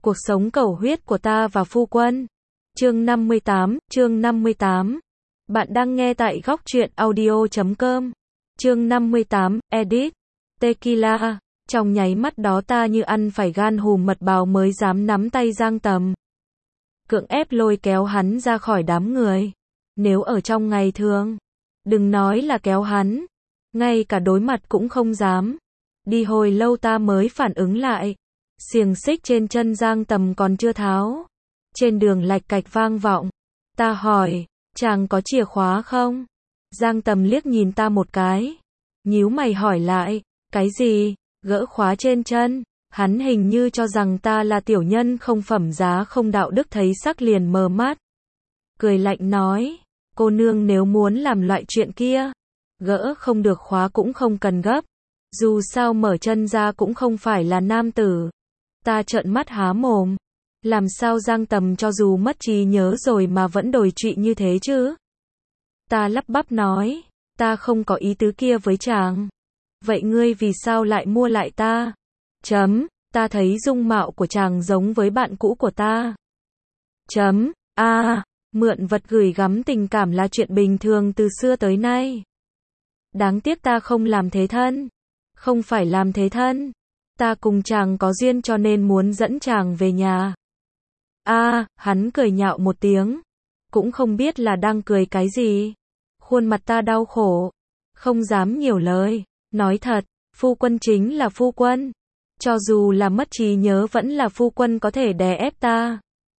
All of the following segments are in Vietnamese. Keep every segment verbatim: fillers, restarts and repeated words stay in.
Cuộc sống cầu huyết của ta và phu quân. Chương năm mươi tám, chương năm mươi tám. Bạn đang nghe tại góc truyện audio chấm com. Chương năm mươi tám, edit. Tequila. Trong nháy mắt đó ta như ăn phải gan hùm mật báo mới dám nắm tay Giang Tầm. Cưỡng ép lôi kéo hắn ra khỏi đám người. Nếu ở trong ngày thường, đừng nói là kéo hắn, ngay cả đối mặt cũng không dám. Đi hồi lâu ta mới phản ứng lại. Xiềng xích trên chân Giang Tầm còn chưa tháo. Trên đường lạch cạch vang vọng. Ta hỏi, chàng có chìa khóa không? Giang Tầm liếc nhìn ta một cái. Nhíu mày hỏi lại, cái gì? Gỡ khóa trên chân. Hắn hình như cho rằng ta là tiểu nhân không phẩm giá không đạo đức, thấy sắc liền mờ mắt. Cười lạnh nói, cô nương nếu muốn làm loại chuyện kia, gỡ không được khóa cũng không cần gấp. Dù sao mở chân ra cũng không phải là nam tử. Ta trợn mắt há mồm. Làm sao Giang Tầm cho dù mất trí nhớ rồi mà vẫn đồi trụy như thế chứ? Ta lắp bắp nói, ta không có ý tứ kia với chàng. Vậy ngươi vì sao lại mua lại ta? Chấm, ta thấy dung mạo của chàng giống với bạn cũ của ta. Chấm, a, à, mượn vật gửi gắm tình cảm là chuyện bình thường từ xưa tới nay. Đáng tiếc ta không làm thế thân. Không phải làm thế thân. Ta cùng chàng có duyên cho nên muốn dẫn chàng về nhà. A, à, hắn cười nhạo một tiếng. Cũng không biết là đang cười cái gì. Khuôn mặt ta đau khổ. Không dám nhiều lời. Nói thật, phu quân chính là phu quân. Cho dù là mất trí nhớ vẫn là phu quân có thể đè ép ta.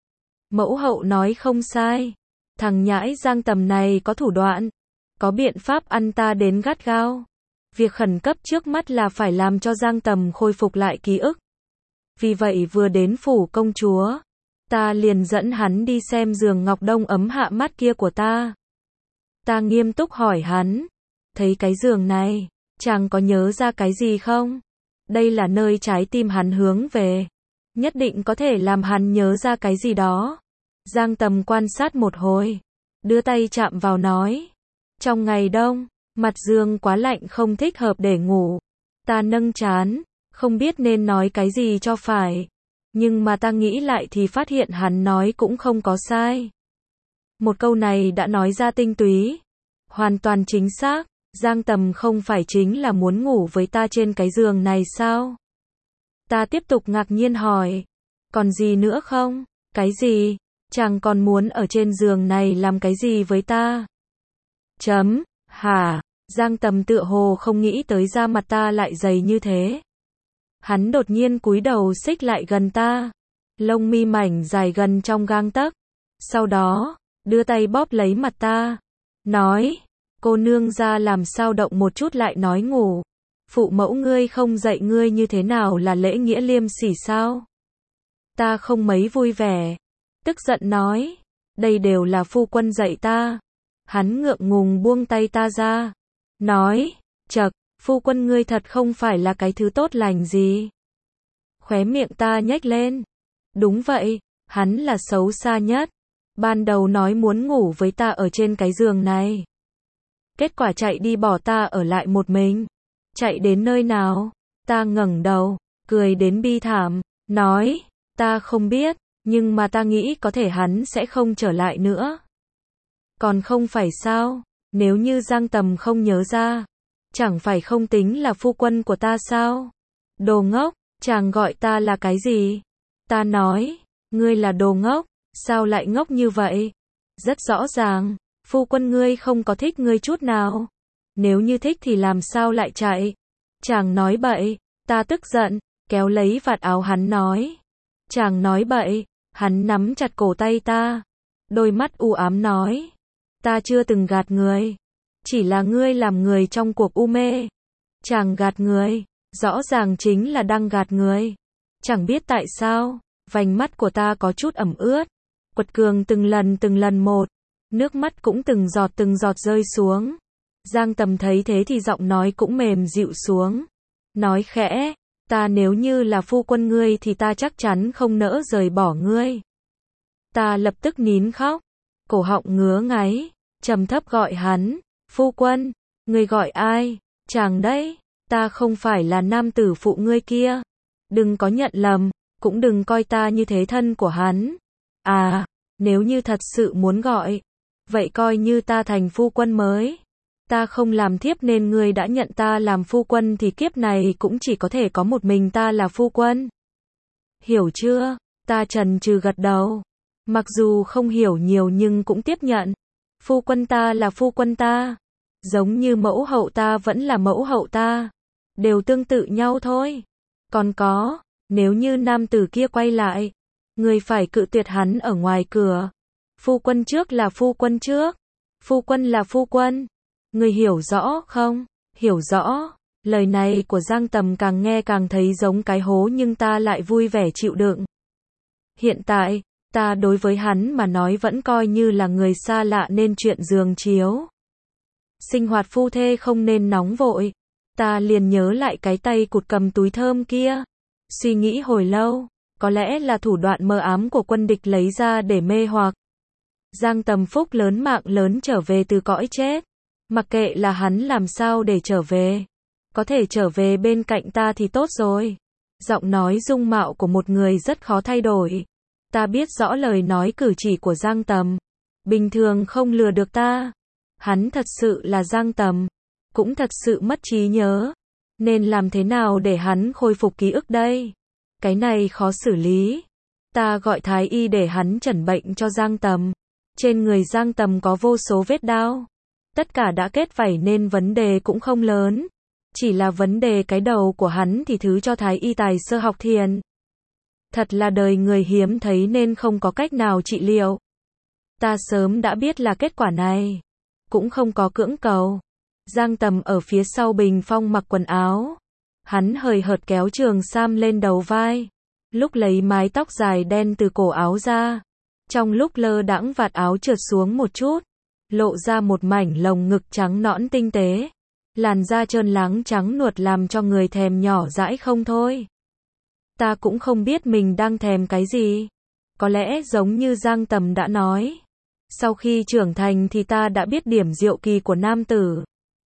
Mẫu hậu nói không sai. Thằng nhãi Giang Tầm này có thủ đoạn. Có biện pháp ăn ta đến gắt gao. Việc khẩn cấp trước mắt là phải làm cho Giang Tầm khôi phục lại ký ức. Vì vậy vừa đến phủ công chúa, ta liền dẫn hắn đi xem giường ngọc đông ấm hạ mắt kia của ta. Ta nghiêm túc hỏi hắn, thấy cái giường này, chàng có nhớ ra cái gì không? Đây là nơi trái tim hắn hướng về. Nhất định có thể làm hắn nhớ ra cái gì đó. Giang Tầm quan sát một hồi, đưa tay chạm vào nói, trong ngày đông, mặt giường quá lạnh không thích hợp để ngủ. Ta nâng trán, không biết nên nói cái gì cho phải. Nhưng mà ta nghĩ lại thì phát hiện hắn nói cũng không có sai. Một câu này đã nói ra tinh túy. Hoàn toàn chính xác. Giang Tầm không phải chính là muốn ngủ với ta trên cái giường này sao? Ta tiếp tục ngạc nhiên hỏi. Còn gì nữa không? Cái gì? Chàng còn muốn ở trên giường này làm cái gì với ta? Chấm. Hả? Giang Tầm tựa hồ không nghĩ tới da mặt ta lại dày như thế. Hắn đột nhiên cúi đầu xích lại gần ta. Lông mi mảnh dài gần trong gang tấc. Sau đó, đưa tay bóp lấy mặt ta. Nói, cô nương ra làm sao động một chút lại nói ngủ. Phụ mẫu ngươi không dạy ngươi như thế nào là lễ nghĩa liêm sỉ sao? Ta không mấy vui vẻ. Tức giận nói, đây đều là phu quân dạy ta. Hắn ngượng ngùng buông tay ta ra. Nói, chậc, phu quân ngươi thật không phải là cái thứ tốt lành gì. Khóe miệng ta nhếch lên. Đúng vậy, hắn là xấu xa nhất. Ban đầu nói muốn ngủ với ta ở trên cái giường này. Kết quả chạy đi bỏ ta ở lại một mình. Chạy đến nơi nào? Ta ngẩng đầu, cười đến bi thảm, nói, ta không biết, nhưng mà ta nghĩ có thể hắn sẽ không trở lại nữa. Còn không phải sao? Nếu như Giang Tầm không nhớ ra, chẳng phải không tính là phu quân của ta sao? Đồ ngốc, chàng gọi ta là cái gì? Ta nói, ngươi là đồ ngốc, sao lại ngốc như vậy? Rất rõ ràng, phu quân ngươi không có thích ngươi chút nào. Nếu như thích thì làm sao lại chạy? Chàng nói bậy, ta tức giận, kéo lấy vạt áo hắn nói. Chàng nói bậy, hắn nắm chặt cổ tay ta. Đôi mắt u ám nói. Ta chưa từng gạt người. Chỉ là ngươi làm người trong cuộc u mê. Chàng gạt người, rõ ràng chính là đang gạt người. Chẳng biết tại sao, vành mắt của ta có chút ẩm ướt. Quật cường từng lần từng lần một. Nước mắt cũng từng giọt từng giọt rơi xuống. Giang Tầm thấy thế thì giọng nói cũng mềm dịu xuống. Nói khẽ, ta nếu như là phu quân ngươi thì ta chắc chắn không nỡ rời bỏ ngươi. Ta lập tức nín khóc. Cổ họng ngứa ngáy. Trầm thấp gọi hắn, phu quân, ngươi gọi ai? Chàng đấy, ta không phải là nam tử phụ ngươi kia. Đừng có nhận lầm, cũng đừng coi ta như thế thân của hắn. À, nếu như thật sự muốn gọi, vậy coi như ta thành phu quân mới. Ta không làm thiếp nên ngươi đã nhận ta làm phu quân thì kiếp này cũng chỉ có thể có một mình ta là phu quân. Hiểu chưa? Ta chần chừ gật đầu. Mặc dù không hiểu nhiều nhưng cũng tiếp nhận. Phu quân ta là phu quân ta. Giống như mẫu hậu ta vẫn là mẫu hậu ta. Đều tương tự nhau thôi. Còn có, nếu như nam tử kia quay lại, người phải cự tuyệt hắn ở ngoài cửa. Phu quân trước là phu quân trước. Phu quân là phu quân. Người hiểu rõ không? Hiểu rõ. Lời này của Giang Tầm càng nghe càng thấy giống cái hố nhưng ta lại vui vẻ chịu đựng. Hiện tại, ta đối với hắn mà nói vẫn coi như là người xa lạ nên chuyện giường chiếu. Sinh hoạt phu thê không nên nóng vội. Ta liền nhớ lại cái tay cụt cầm túi thơm kia. Suy nghĩ hồi lâu, có lẽ là thủ đoạn mờ ám của quân địch lấy ra để mê hoặc. Giang Tầm phúc lớn mạng lớn trở về từ cõi chết. Mặc kệ là hắn làm sao để trở về. Có thể trở về bên cạnh ta thì tốt rồi. Giọng nói dung mạo của một người rất khó thay đổi. Ta biết rõ lời nói cử chỉ của Giang Tầm. Bình thường không lừa được ta. Hắn thật sự là Giang Tầm. Cũng thật sự mất trí nhớ. Nên làm thế nào để hắn khôi phục ký ức đây? Cái này khó xử lý. Ta gọi thái y để hắn chẩn bệnh cho Giang Tầm. Trên người Giang Tầm có vô số vết đao. Tất cả đã kết vảy nên vấn đề cũng không lớn. Chỉ là vấn đề cái đầu của hắn thì thứ cho thái y tài sơ học thiền. Thật là đời người hiếm thấy nên không có cách nào trị liệu. Ta sớm đã biết là kết quả này. Cũng không có cưỡng cầu. Giang Tầm ở phía sau bình phong mặc quần áo. Hắn hời hợt kéo trường sam lên đầu vai. Lúc lấy mái tóc dài đen từ cổ áo ra. Trong lúc lơ đãng vạt áo trượt xuống một chút. Lộ ra một mảnh lồng ngực trắng nõn tinh tế. Làn da trơn láng trắng nuột làm cho người thèm nhỏ dãi không thôi. Ta cũng không biết mình đang thèm cái gì. Có lẽ giống như Giang Tầm đã nói. Sau khi trưởng thành thì ta đã biết điểm diệu kỳ của nam tử.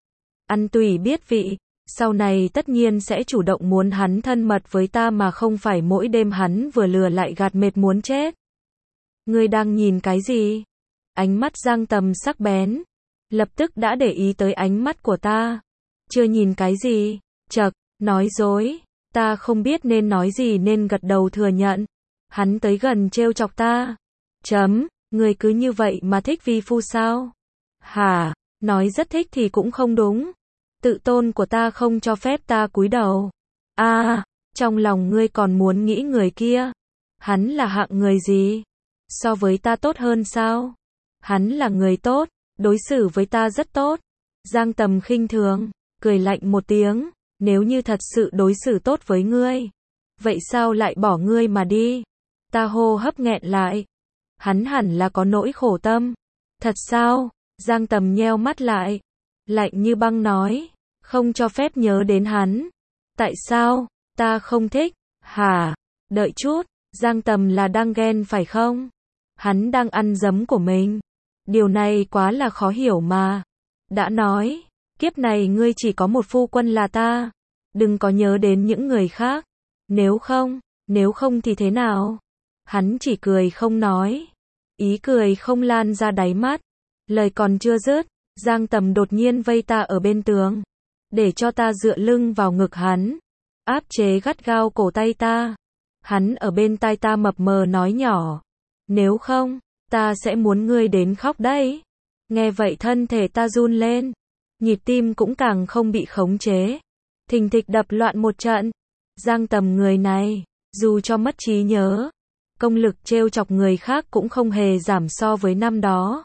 Ăn tùy biết vị. Sau này tất nhiên sẽ chủ động muốn hắn thân mật với ta mà không phải mỗi đêm hắn vừa lừa lại gạt mệt muốn chết. Ngươi đang nhìn cái gì? Ánh mắt Giang Tầm sắc bén. Lập tức đã để ý tới ánh mắt của ta. Chưa nhìn cái gì? Chậc, nói dối. Ta không biết nên nói gì nên gật đầu thừa nhận. Hắn tới gần trêu chọc ta. Chấm, người cứ như vậy mà thích vi phu sao? Hả, nói rất thích thì cũng không đúng. Tự tôn của ta không cho phép ta cúi đầu. À, trong lòng ngươi còn muốn nghĩ người kia. Hắn là hạng người gì? So với ta tốt hơn sao? Hắn là người tốt, đối xử với ta rất tốt. Giang Tầm khinh thường, cười lạnh một tiếng. Nếu như thật sự đối xử tốt với ngươi, vậy sao lại bỏ ngươi mà đi? Ta hô hấp nghẹn lại. Hắn hẳn là có nỗi khổ tâm. Thật sao? Giang Tầm nheo mắt lại. Lạnh như băng nói. Không cho phép nhớ đến hắn. Tại sao? Ta không thích. Hả? Đợi chút. Giang Tầm là đang ghen phải không? Hắn đang ăn dấm của mình. Điều này quá là khó hiểu mà. Đã nói. Kiếp này ngươi chỉ có một phu quân là ta. Đừng có nhớ đến những người khác. Nếu không, nếu không thì thế nào? Hắn chỉ cười không nói. Ý cười không lan ra đáy mắt. Lời còn chưa dứt, Giang Tầm đột nhiên vây ta ở bên tường. Để cho ta dựa lưng vào ngực hắn. Áp chế gắt gao cổ tay ta. Hắn ở bên tai ta mập mờ nói nhỏ. Nếu không, ta sẽ muốn ngươi đến khóc đấy. Nghe vậy thân thể ta run lên. Nhịp tim cũng càng không bị khống chế. Thình thịch đập loạn một trận. Giang Tầm người này, dù cho mất trí nhớ, công lực trêu chọc người khác cũng không hề giảm so với năm đó.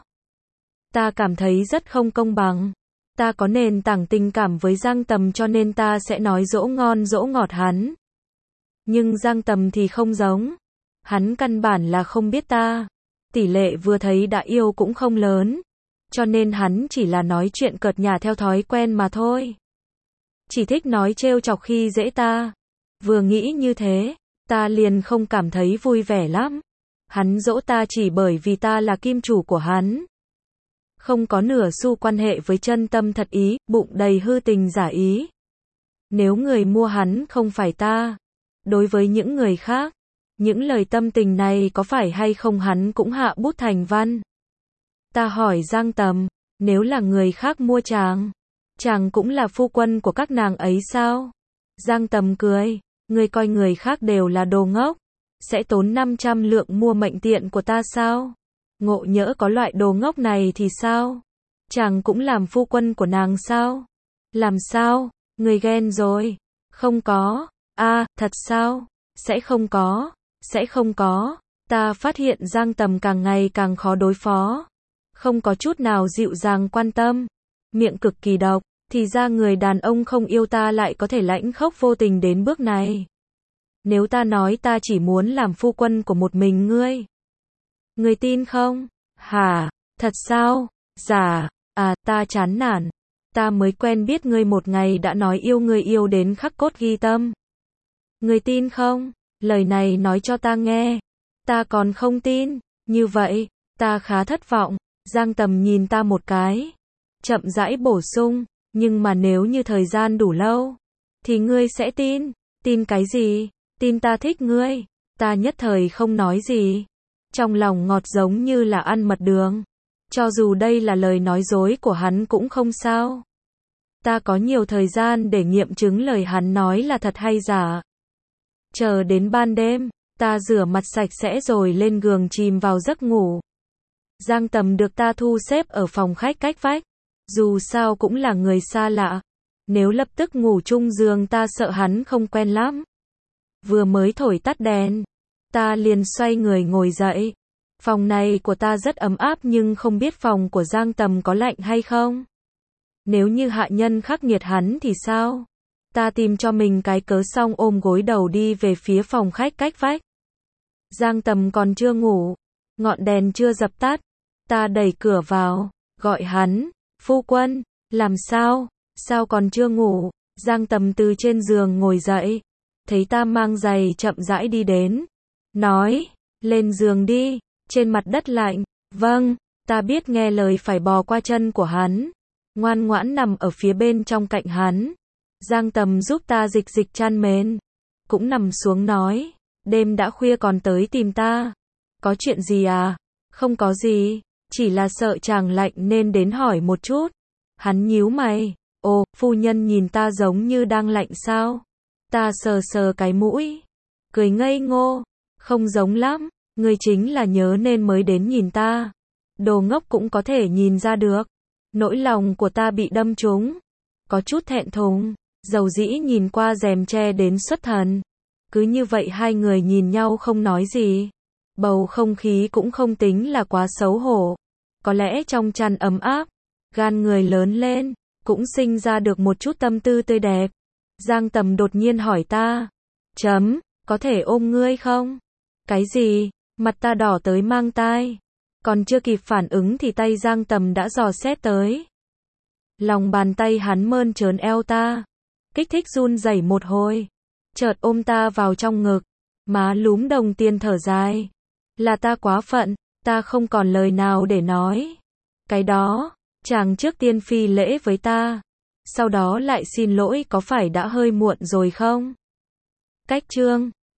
Ta cảm thấy rất không công bằng. Ta có nền tảng tình cảm với Giang Tầm cho nên ta sẽ nói dỗ ngon dỗ ngọt hắn. Nhưng Giang Tầm thì không giống. Hắn căn bản là không biết ta. Tỷ lệ vừa thấy đã yêu cũng không lớn. Cho nên hắn chỉ là nói chuyện cợt nhả theo thói quen mà thôi. Chỉ thích nói trêu chọc khi dễ ta. Vừa nghĩ như thế, ta liền không cảm thấy vui vẻ lắm. Hắn dỗ ta chỉ bởi vì ta là kim chủ của hắn. Không có nửa xu quan hệ với chân tâm thật ý, bụng đầy hư tình giả ý. Nếu người mua hắn không phải ta, đối với những người khác, Những lời tâm tình này có phải hay không hắn cũng hạ bút thành văn. Ta hỏi Giang Tầm, nếu là người khác mua chàng, chàng cũng là phu quân của các nàng ấy sao? Giang Tầm cười, ngươi coi người khác đều là đồ ngốc, sẽ tốn năm trăm lượng mua mệnh tiện của ta sao? Ngộ nhỡ có loại đồ ngốc này thì sao? Chàng cũng làm phu quân của nàng sao? Làm sao? Ngươi ghen rồi? Không có. A, à, thật sao? Sẽ không có, sẽ không có. Ta phát hiện Giang Tầm càng ngày càng khó đối phó. Không có chút nào dịu dàng quan tâm. Miệng cực kỳ độc, thì ra người đàn ông không yêu ta lại có thể lãnh khốc vô tình đến bước này. Nếu ta nói ta chỉ muốn làm phu quân của một mình ngươi, ngươi tin không? Hả? Thật sao? Dạ. À, ta chán nản. Ta mới quen biết ngươi một ngày đã nói yêu ngươi yêu đến khắc cốt ghi tâm. Ngươi tin không? Lời này nói cho ta nghe. Ta còn không tin. Như vậy, ta khá thất vọng. Giang Tầm nhìn ta một cái. Chậm rãi bổ sung. Nhưng mà nếu như thời gian đủ lâu, thì ngươi sẽ tin. Tin cái gì? Tin ta thích ngươi. Ta nhất thời không nói gì. Trong lòng ngọt giống như là ăn mật đường. Cho dù đây là lời nói dối của hắn cũng không sao. Ta có nhiều thời gian để nghiệm chứng lời hắn nói là thật hay giả. Chờ đến ban đêm, ta rửa mặt sạch sẽ rồi lên giường chìm vào giấc ngủ. Giang Tầm được ta thu xếp ở phòng khách cách vách. Dù sao cũng là người xa lạ. Nếu lập tức ngủ chung giường ta sợ hắn không quen lắm. Vừa mới thổi tắt đèn, ta liền xoay người ngồi dậy. Phòng này của ta rất ấm áp nhưng không biết phòng của Giang Tầm có lạnh hay không. Nếu như hạ nhân khắc nghiệt hắn thì sao? Ta tìm cho mình cái cớ xong ôm gối đầu đi về phía phòng khách cách vách. Giang Tầm còn chưa ngủ, ngọn đèn chưa dập tắt. Ta đẩy cửa vào, gọi hắn, phu quân, làm sao? Sao còn chưa ngủ? Giang Tầm từ trên giường ngồi dậy, thấy ta mang giày chậm rãi đi đến. Nói, lên giường đi, trên mặt đất lạnh. Vâng, ta biết nghe lời phải bò qua chân của hắn. Ngoan ngoãn nằm ở phía bên trong cạnh hắn. Giang Tầm giúp ta dịch dịch chăn mền. Cũng nằm xuống nói, đêm đã khuya còn tới tìm ta. Có chuyện gì à? Không có gì, chỉ là sợ chàng lạnh nên đến hỏi một chút. Hắn nhíu mày, ồ, phu nhân nhìn ta giống như đang lạnh sao? Ta sờ sờ cái mũi, cười ngây ngô, không giống lắm, ngươi chính là nhớ nên mới đến nhìn ta. Đồ ngốc cũng có thể nhìn ra được. Nỗi lòng của ta bị đâm trúng, có chút thẹn thùng, dầu dĩ nhìn qua rèm che đến xuất thần. Cứ như vậy hai người nhìn nhau không nói gì. Bầu không khí cũng không tính là quá xấu hổ. Có lẽ trong chăn ấm áp, gan người lớn lên, cũng sinh ra được một chút tâm tư tươi đẹp. Giang Tầm đột nhiên hỏi ta, chấm, có thể ôm ngươi không? Cái gì? Mặt ta đỏ tới mang tai. Còn chưa kịp phản ứng thì tay Giang Tầm đã dò xét tới. Lòng bàn tay hắn mơn trớn eo ta, kích thích run rẩy một hồi, chợt ôm ta vào trong ngực, má lúm đồng tiền thở dài. Là ta quá phận, ta không còn lời nào để nói. Cái đó, chàng trước tiên phi lễ với ta, sau đó lại xin lỗi có phải đã hơi muộn rồi không? Cách chương